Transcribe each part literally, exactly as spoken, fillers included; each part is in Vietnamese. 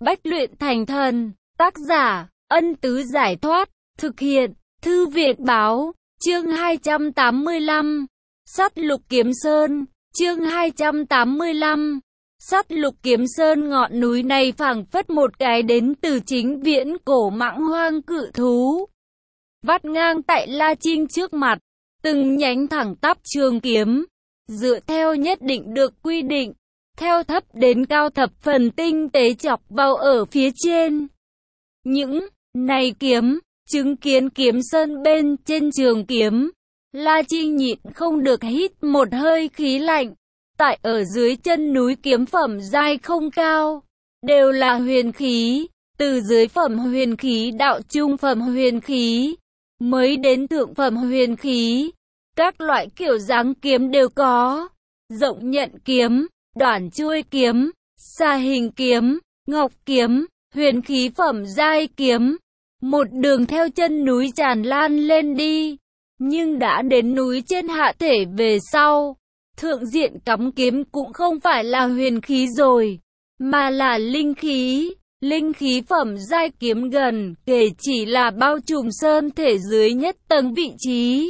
Bách luyện thành thần. Tác giả, Ân Tứ Giải Thoát. Thực hiện, Thư viện Báo. Chương hai trăm tám mươi lăm. Sắt Lục Kiếm Sơn. Chương hai trăm tám mươi lăm. Sắt Lục Kiếm Sơn. Ngọn núi này phảng phất một cái đến từ chính viễn cổ mãng hoang cự thú, vắt ngang tại La Trinh trước mặt, từng nhánh thẳng tắp trường kiếm, dựa theo nhất định được quy định, theo thấp đến cao thập phần tinh tế chọc vào ở phía trên. Những này kiếm, chứng kiến kiếm sơn bên trên trường kiếm, La Trinh nhịn không được hít một hơi khí lạnh. Tại ở dưới chân núi kiếm phẩm giai không cao, đều là huyền khí, từ dưới phẩm huyền khí đạo trung phẩm huyền khí, mới đến thượng phẩm huyền khí. Các loại kiểu dáng kiếm đều có, rộng nhận kiếm, đoản chuôi kiếm, xa hình kiếm, ngọc kiếm, huyền khí phẩm giai kiếm. Một đường theo chân núi tràn lan lên đi, nhưng đã đến núi trên hạ thể về sau, thượng diện cắm kiếm cũng không phải là huyền khí rồi, mà là linh khí. Linh khí phẩm giai kiếm gần kể chỉ là bao trùm sơn thể dưới nhất tầng vị trí.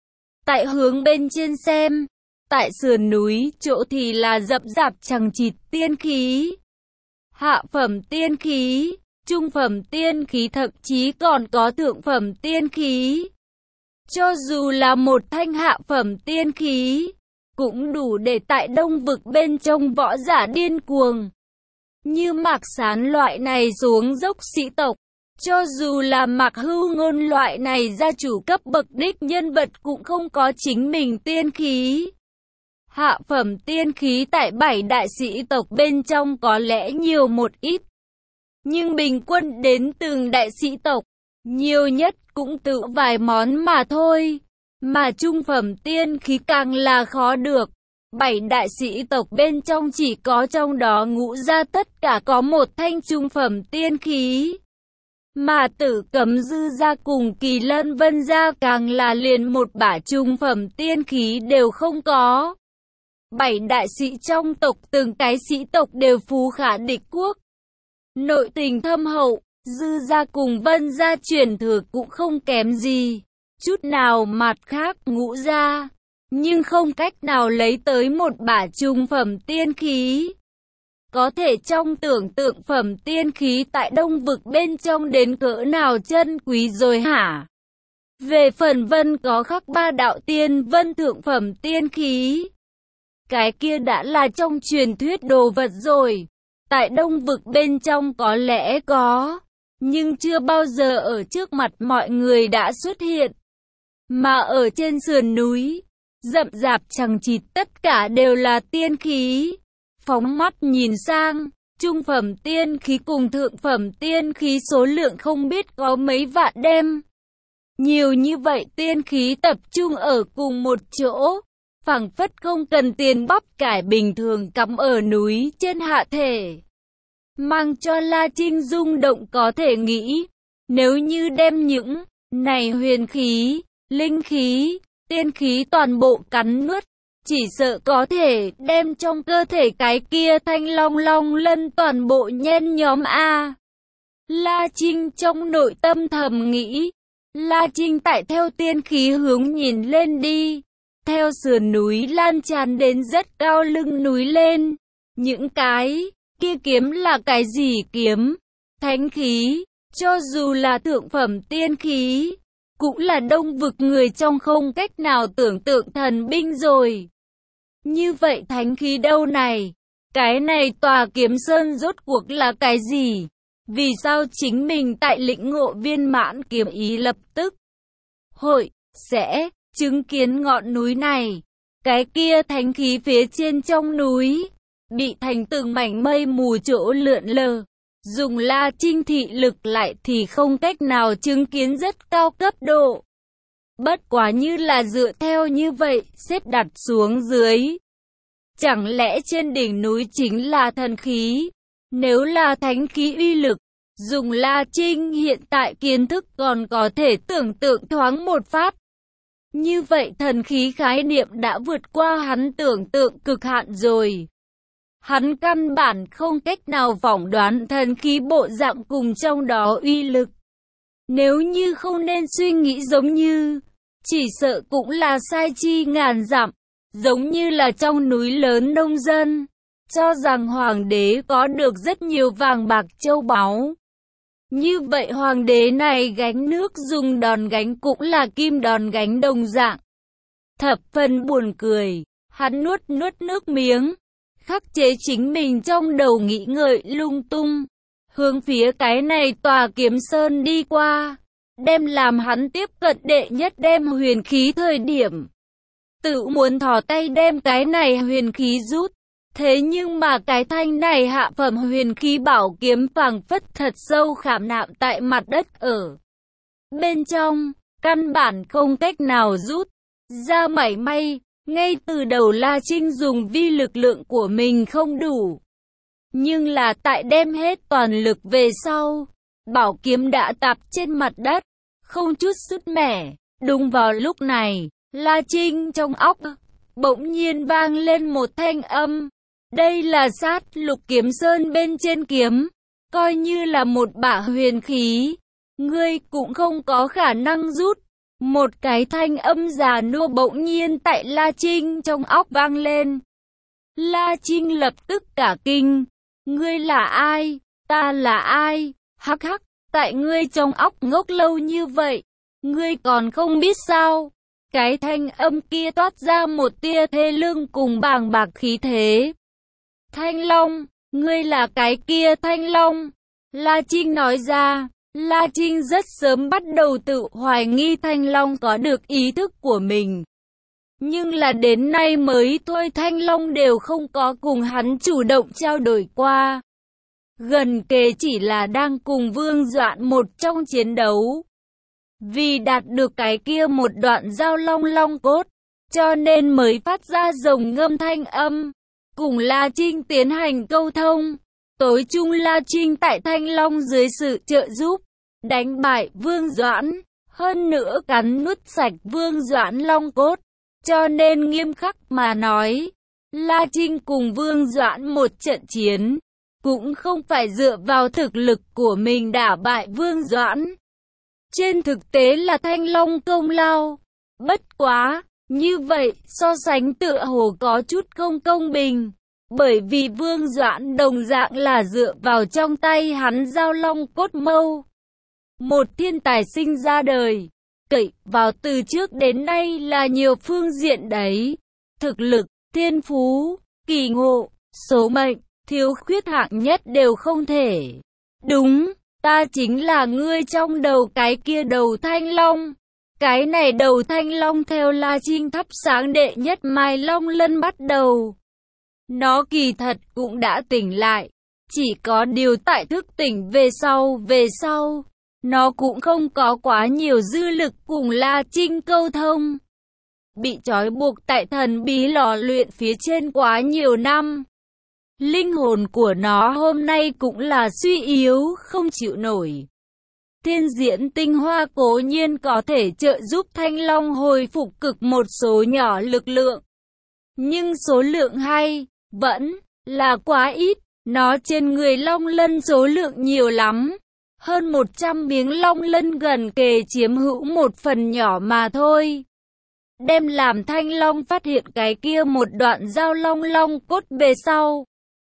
Tại hướng bên trên xem, tại sườn núi chỗ thì là rậm rạp chằng chịt tiên khí, hạ phẩm tiên khí, trung phẩm tiên khí, thậm chí còn có thượng phẩm tiên khí. Cho dù là một thanh hạ phẩm tiên khí, cũng đủ để tại Đông Vực bên trong võ giả điên cuồng như Mạc Sán loại này xuống dốc sĩ tộc. Cho dù là Mạc Hưu Ngôn loại này gia chủ cấp bậc đích nhân vật cũng không có chính mình tiên khí. Hạ phẩm tiên khí tại bảy đại sĩ tộc bên trong có lẽ nhiều một ít, nhưng bình quân đến từng đại sĩ tộc, nhiều nhất cũng tự vài món mà thôi. Mà trung phẩm tiên khí càng là khó được. Bảy đại sĩ tộc bên trong chỉ có trong đó Ngũ gia tất cả có một thanh trung phẩm tiên khí, mà Tử Cấm Dư gia cùng Kỳ Lân Vân gia càng là liền một bả trung phẩm tiên khí đều không có. Bảy đại sĩ trong tộc từng cái sĩ tộc đều phú khả địch quốc, nội tình thâm hậu. Dư gia cùng Vân gia truyền thừa cũng không kém gì chút nào mặt khác Ngũ gia, nhưng không cách nào lấy tới một bả trung phẩm tiên khí. Có thể trong tưởng tượng phẩm tiên khí tại Đông Vực bên trong đến cỡ nào chân quý rồi hả? Về phần Vân có khắc ba đạo tiên vân thượng phẩm tiên khí, cái kia đã là trong truyền thuyết đồ vật rồi. Tại Đông Vực bên trong có lẽ có, nhưng chưa bao giờ ở trước mặt mọi người đã xuất hiện. Mà ở trên sườn núi, rậm rạp chằng chịt tất cả đều là tiên khí. Phóng mắt nhìn sang, trung phẩm tiên khí cùng thượng phẩm tiên khí số lượng không biết có mấy vạn đem. Nhiều như vậy tiên khí tập trung ở cùng một chỗ, phảng phất không cần tiền bắp cải bình thường cắm ở núi trên hạ thể, mang cho La Trinh rung động. Có thể nghĩ, nếu như đem những này huyền khí, linh khí, tiên khí toàn bộ cắn nuốt, chỉ sợ có thể đem trong cơ thể cái kia thanh long long lân toàn bộ nhen nhóm a. La Trinh trong nội tâm thầm nghĩ. La Trinh tại theo tiên khí hướng nhìn lên đi, theo sườn núi lan tràn đến rất cao lưng núi lên. Những cái kia kiếm là cái gì kiếm? Thánh khí, cho dù là thượng phẩm tiên khí, cũng là Đông Vực người trong không cách nào tưởng tượng thần binh rồi. Như vậy thánh khí đâu này? Cái này tòa kiếm sơn rốt cuộc là cái gì? Vì sao chính mình tại lĩnh ngộ viên mãn kiếm ý lập tức hội sẽ chứng kiến ngọn núi này? Cái kia thánh khí phía trên trong núi bị thành từng mảnh mây mù chỗ lượn lờ, dùng La Trinh thị lực lại thì không cách nào chứng kiến rất cao cấp độ. Bất quá như là dựa theo như vậy xếp đặt xuống dưới, chẳng lẽ trên đỉnh núi chính là thần khí? Nếu là thánh khí uy lực, dùng La Trinh hiện tại kiến thức còn có thể tưởng tượng thoáng một phát. Như vậy thần khí khái niệm đã vượt qua hắn tưởng tượng cực hạn rồi. hắn căn bản không cách nào phỏng đoán thần khí bộ dạng cùng trong đó uy lực. Nếu như không nên suy nghĩ giống như, chỉ sợ cũng là sai chi ngàn dặm, giống như là trong núi lớn nông dân, cho rằng hoàng đế có được rất nhiều vàng bạc châu báu. Như vậy hoàng đế này gánh nước dùng đòn gánh cũng là kim đòn gánh đồng dạng. Thập phần buồn cười, hắn nuốt nuốt nước miếng, khắc chế chính mình trong đầu nghĩ ngợi lung tung, hướng phía cái này tòa kiếm sơn đi qua, đem làm hắn tiếp cận đệ nhất đem huyền khí thời điểm. Tự muốn thò tay đem cái này huyền khí rút, thế nhưng mà cái thanh này hạ phẩm huyền khí bảo kiếm phảng phất thật sâu khảm nạm tại mặt đất ở bên trong, căn bản không cách nào rút ra mảy may. Ngay từ đầu La Trinh dùng vi lực lượng của mình không đủ, nhưng là tại đem hết toàn lực về sau, bảo kiếm đã tạp trên mặt đất, không chút sứt mẻ. Đúng vào lúc này, La Trinh trong óc bỗng nhiên vang lên một thanh âm. Đây là sát lục kiếm sơn bên trên kiếm, coi như là một bả huyền khí, ngươi cũng không có khả năng rút. Một cái thanh âm già nua bỗng nhiên tại La Trinh trong óc vang lên. La Trinh lập tức cả kinh. Ngươi là ai? Ta là ai? Hắc hắc, tại ngươi trong óc ngốc lâu như vậy, ngươi còn không biết sao? Cái thanh âm kia toát ra một tia thê lương cùng bàng bạc khí thế. Thanh Long, ngươi là cái kia Thanh Long. La Trinh nói ra. La Trinh rất sớm bắt đầu tự hoài nghi Thanh Long có được ý thức của mình. Nhưng là đến nay mới thôi Thanh Long đều không có cùng hắn chủ động trao đổi qua. Gần kề chỉ là đang cùng Vương Doãn một trong chiến đấu. Vì đạt được cái kia một đoạn giao long long cốt, cho nên mới phát ra rồng ngâm thanh âm, cùng La Trinh tiến hành câu thông. Tối chung La Trinh tại Thanh Long dưới sự trợ giúp, đánh bại Vương Doãn, hơn nữa cắn nuốt sạch Vương Doãn long cốt, cho nên nghiêm khắc mà nói, La Trinh cùng Vương Doãn một trận chiến, cũng không phải dựa vào thực lực của mình đả bại Vương Doãn. Trên thực tế là Thanh Long công lao, bất quá, như vậy so sánh tựa hồ có chút không công bình. Bởi vì Vương Doãn đồng dạng là dựa vào trong tay hắn giao long cốt mâu. Một thiên tài sinh ra đời, cậy vào từ trước đến nay là nhiều phương diện đấy. Thực lực, thiên phú, kỳ ngộ, số mệnh, thiếu khuyết hạng nhất đều không thể. Đúng, ta chính là ngươi trong đầu cái kia đầu Thanh Long. Cái này đầu Thanh Long theo La Trinh thắp sáng đệ nhất Mai Long Lân bắt đầu. Nó kỳ thật cũng đã tỉnh lại, chỉ có điều tại thức tỉnh về sau, về sau, nó cũng không có quá nhiều dư lực cùng La Trinh câu thông. Bị trói buộc tại thần bí lò luyện phía trên quá nhiều năm. Linh hồn của nó hôm nay cũng là suy yếu, không chịu nổi. Thiên diễn tinh hoa cố nhiên có thể trợ giúp Thanh Long hồi phục cực một số nhỏ lực lượng. Nhưng số lượng hay, vẫn là quá ít, nó trên người long lân số lượng nhiều lắm. Hơn một trăm miếng long lân gần kề chiếm hữu một phần nhỏ mà thôi. Đem làm Thanh Long phát hiện cái kia một đoạn giao long long cốt về sau.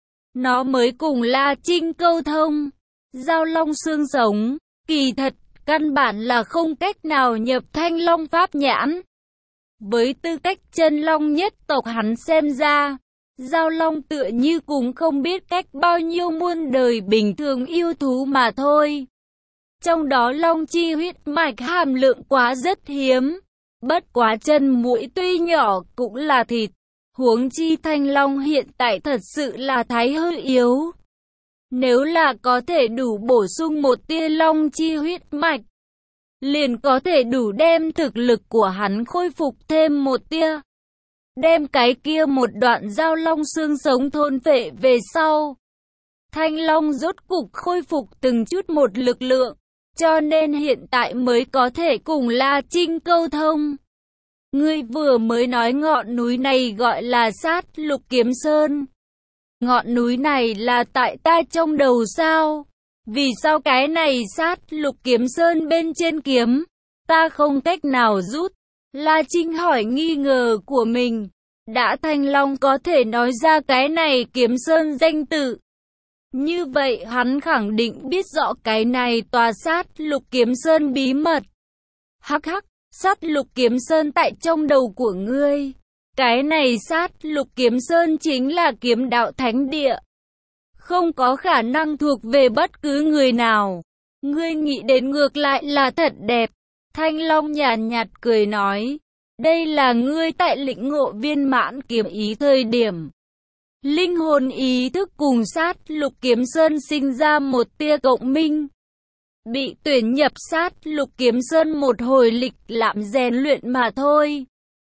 Nó mới cùng La Trinh câu thông. Giao long xương sống, kỳ thật, căn bản là không cách nào nhập Thanh Long pháp nhãn. Với tư cách chân long nhất tộc hắn xem ra, giao long tựa như cũng không biết cách bao nhiêu muôn đời bình thường yêu thú mà thôi. Trong đó long chi huyết mạch hàm lượng quá rất hiếm. Bất quá chân mũi tuy nhỏ cũng là thịt. Huống chi Thanh Long hiện tại thật sự là thái hơi yếu. Nếu là có thể đủ bổ sung một tia long chi huyết mạch, liền có thể đủ đem thực lực của hắn khôi phục thêm một tia. Đem cái kia một đoạn giao long xương sống thôn phệ về sau. Thanh Long rốt cục khôi phục từng chút một lực lượng, cho nên hiện tại mới có thể cùng La Trinh câu thông. Ngươi vừa mới nói ngọn núi này gọi là sát lục kiếm sơn. ngọn núi này là tại ta trong đầu sao? Vì sao cái này sát lục kiếm sơn bên trên kiếm, ta không cách nào rút? La Trinh hỏi nghi ngờ của mình. Đã Thanh Long có thể nói ra cái này kiếm sơn danh tự, như vậy hắn khẳng định biết rõ cái này tòa sát lục kiếm sơn bí mật. Hắc hắc, sát lục kiếm sơn tại trong đầu của ngươi. Cái này sát lục kiếm sơn chính là kiếm đạo thánh địa, không có khả năng thuộc về bất cứ người nào. Ngươi nghĩ đến ngược lại là thật đẹp. Thanh Long nhàn nhạt cười nói, đây là ngươi tại lĩnh ngộ viên mãn kiếm ý thời điểm. Linh hồn ý thức cùng sát lục kiếm sơn sinh ra một tia cộng minh. Bị tuyển nhập sát lục kiếm sơn một hồi lịch lãm rèn luyện mà thôi.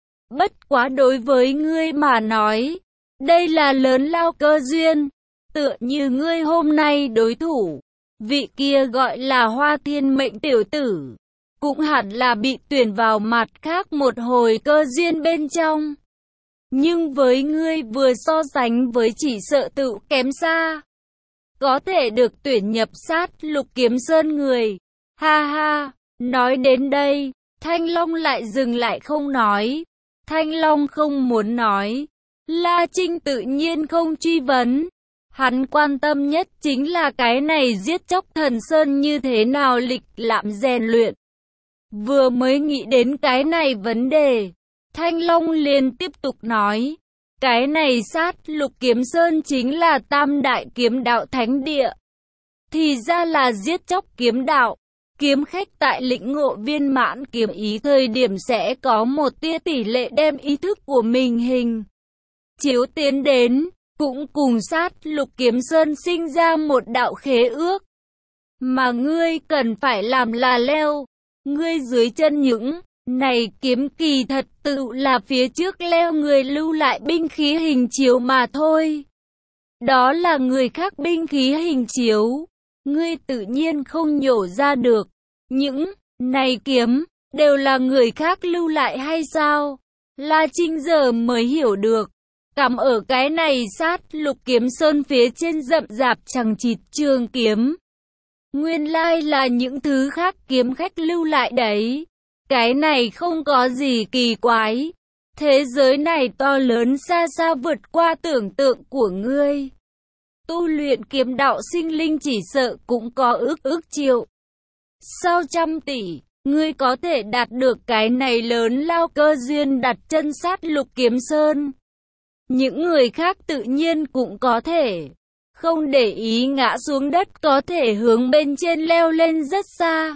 Bất quá đối với ngươi mà nói, đây là lớn lao cơ duyên. Tựa như ngươi hôm nay đối thủ, vị kia gọi là Hoa Thiên Mệnh tiểu tử, cũng hẳn là bị tuyển vào mặt khác một hồi cơ duyên bên trong. Nhưng với ngươi vừa so sánh với chỉ sợ tự kém xa. Có thể được tuyển nhập sát lục kiếm sơn người. Ha ha, nói đến đây, Thanh Long lại dừng lại không nói. Thanh Long không muốn nói. La Trinh tự nhiên không truy vấn. Hắn quan tâm nhất chính là cái này giết chóc thần sơn như thế nào lịch lãm rèn luyện. Vừa mới nghĩ đến cái này vấn đề, Thanh Long liền tiếp tục nói, cái này sát lục kiếm sơn chính là tam đại kiếm đạo thánh địa. Thì ra là giết chóc kiếm đạo, kiếm khách tại lĩnh ngộ viên mãn kiếm ý thời điểm sẽ có một tia tỷ lệ đem ý thức của mình hình chiếu tiến đến, cũng cùng sát lục kiếm sơn sinh ra một đạo khế ước. Mà ngươi cần phải làm là leo, ngươi dưới chân những này kiếm kỳ thật tự là phía trước leo người lưu lại binh khí hình chiếu mà thôi. Đó là người khác binh khí hình chiếu, ngươi tự nhiên không nhổ ra được. Những này kiếm đều là người khác lưu lại hay sao? La Trinh giờ mới hiểu được. Cắm ở cái này sát lục kiếm sơn phía trên rậm rạp chằng chịt trường kiếm, nguyên lai là những thứ khác kiếm khách lưu lại đấy. Cái này không có gì kỳ quái. Thế giới này to lớn xa xa vượt qua tưởng tượng của ngươi. Tu luyện kiếm đạo sinh linh chỉ sợ cũng có ước ước triệu, sao trăm tỷ, ngươi có thể đạt được cái này lớn lao cơ duyên đặt chân sát lục kiếm sơn. Những người khác tự nhiên cũng có thể, không để ý ngã xuống đất, có thể hướng bên trên leo lên rất xa.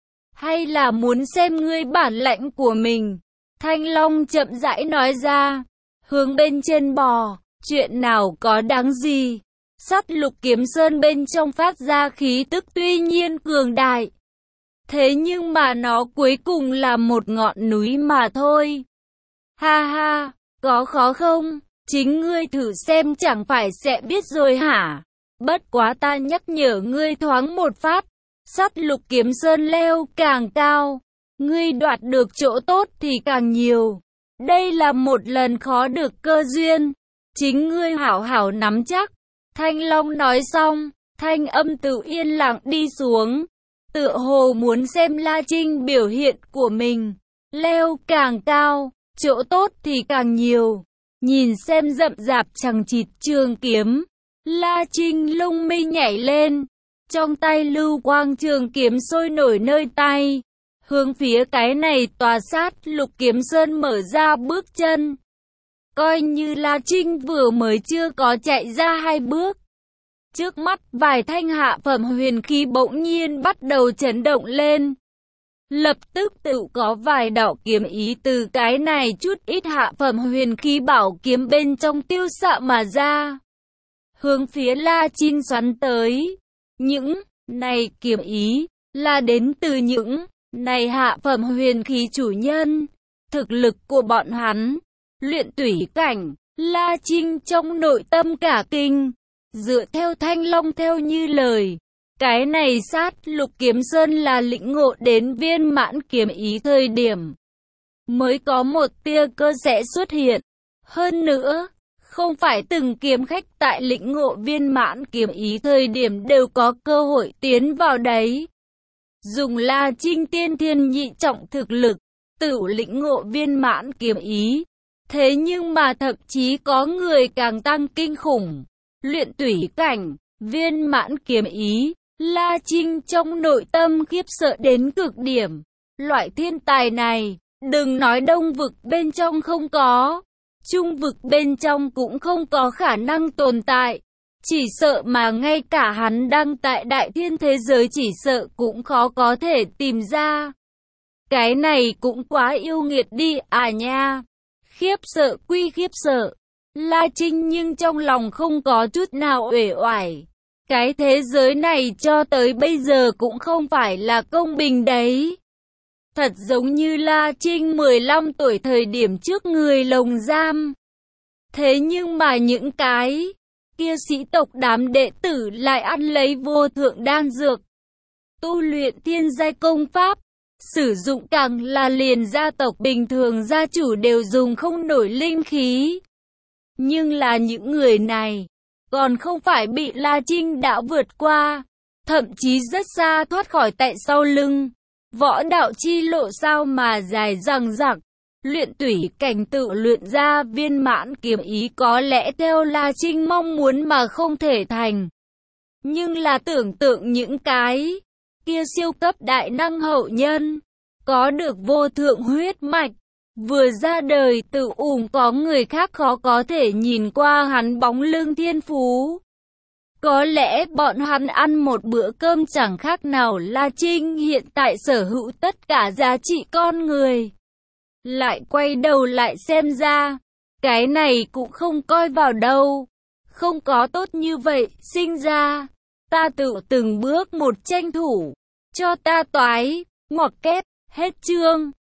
Hay là muốn xem ngươi bản lãnh của mình? Thanh Long chậm rãi nói ra, hướng bên trên bò, chuyện nào có đáng gì? Sát lục kiếm sơn bên trong phát ra khí tức tuy nhiên cường đại, thế nhưng mà nó cuối cùng là một ngọn núi mà thôi. Ha ha, có khó không? Chính ngươi thử xem chẳng phải sẽ biết rồi hả? Bất quá ta nhắc nhở ngươi thoáng một phát, sát lục kiếm sơn leo càng cao, ngươi đoạt được chỗ tốt thì càng nhiều. Đây là một lần khó được cơ duyên, chính ngươi hảo hảo nắm chắc. Thanh Long nói xong, thanh âm tự yên lặng đi xuống, tựa hồ muốn xem La Trinh biểu hiện của mình. Leo càng cao, chỗ tốt thì càng nhiều. Nhìn xem rậm rạp chằng chịt trường kiếm, La Trinh lông mi nhảy lên, trong tay lưu quang trường kiếm sôi nổi nơi tay, hướng phía cái này tòa sát lục kiếm sơn mở ra bước chân. Coi như La Trinh vừa mới chưa có chạy ra hai bước, trước mắt vài thanh hạ phẩm huyền khí bỗng nhiên bắt đầu chấn động lên. Lập tức tự có vài đạo kiếm ý từ cái này chút ít hạ phẩm huyền khí bảo kiếm bên trong tiêu xạ mà ra, hướng phía La Trinh xoắn tới. Những này kiếm ý là đến từ những này hạ phẩm huyền khí chủ nhân. Thực lực của bọn hắn, luyện tủy cảnh, La Trinh trong nội tâm cả kinh. Dựa theo Thanh Long theo như lời, cái này sát lục kiếm sơn là lĩnh ngộ đến viên mãn kiếm ý thời điểm mới có một tia cơ sẽ xuất hiện. Hơn nữa, Không phải từng kiếm khách tại lĩnh ngộ viên mãn kiếm ý thời điểm đều có cơ hội tiến vào đấy. Dùng La Trinh tiên thiên nhị trọng thực lực, tự lĩnh ngộ viên mãn kiếm ý. Thế nhưng mà thậm chí có người càng tăng kinh khủng. Luyện tủy cảnh, viên mãn kiếm ý. La Trinh trong nội tâm khiếp sợ đến cực điểm. Loại thiên tài này, đừng nói đông vực bên trong không có, trung vực bên trong cũng không có khả năng tồn tại. Chỉ sợ mà ngay cả hắn đang tại đại thiên thế giới chỉ sợ cũng khó có thể tìm ra. Cái này cũng quá yêu nghiệt đi à nha. Khiếp sợ quy khiếp sợ. La Trinh nhưng trong lòng không có chút nào uể oải. Cái thế giới này cho tới bây giờ cũng không phải là công bình đấy. Thật giống như La Trinh mười lăm tuổi thời điểm trước người lồng giam. Thế nhưng mà những cái kia sĩ tộc đám đệ tử lại ăn lấy vô thượng đan dược, tu luyện thiên giai công pháp, sử dụng càng là liền gia tộc bình thường gia chủ đều dùng không nổi linh khí. Nhưng là những người này còn không phải bị La Trinh đã vượt qua, thậm chí rất xa thoát khỏi tại sau lưng. Võ đạo chi lộ sao mà dài dằng dặc. Luyện tủy cảnh tự luyện ra viên mãn kiếm ý có lẽ theo La Trinh mong muốn mà không thể thành. Nhưng là tưởng tượng những cái kia siêu cấp đại năng hậu nhân, có được vô thượng huyết mạch, vừa ra đời tự ủng có người khác khó có thể nhìn qua hắn bóng lưng thiên phú. Có lẽ bọn hắn ăn một bữa cơm chẳng khác nào La Trinh hiện tại sở hữu tất cả giá trị con người. Lại quay đầu lại xem ra, cái này cũng không coi vào đâu. Không có tốt như vậy, sinh ra, ta tự từng bước một tranh thủ, cho ta toái, ngoặc kép, hết chương.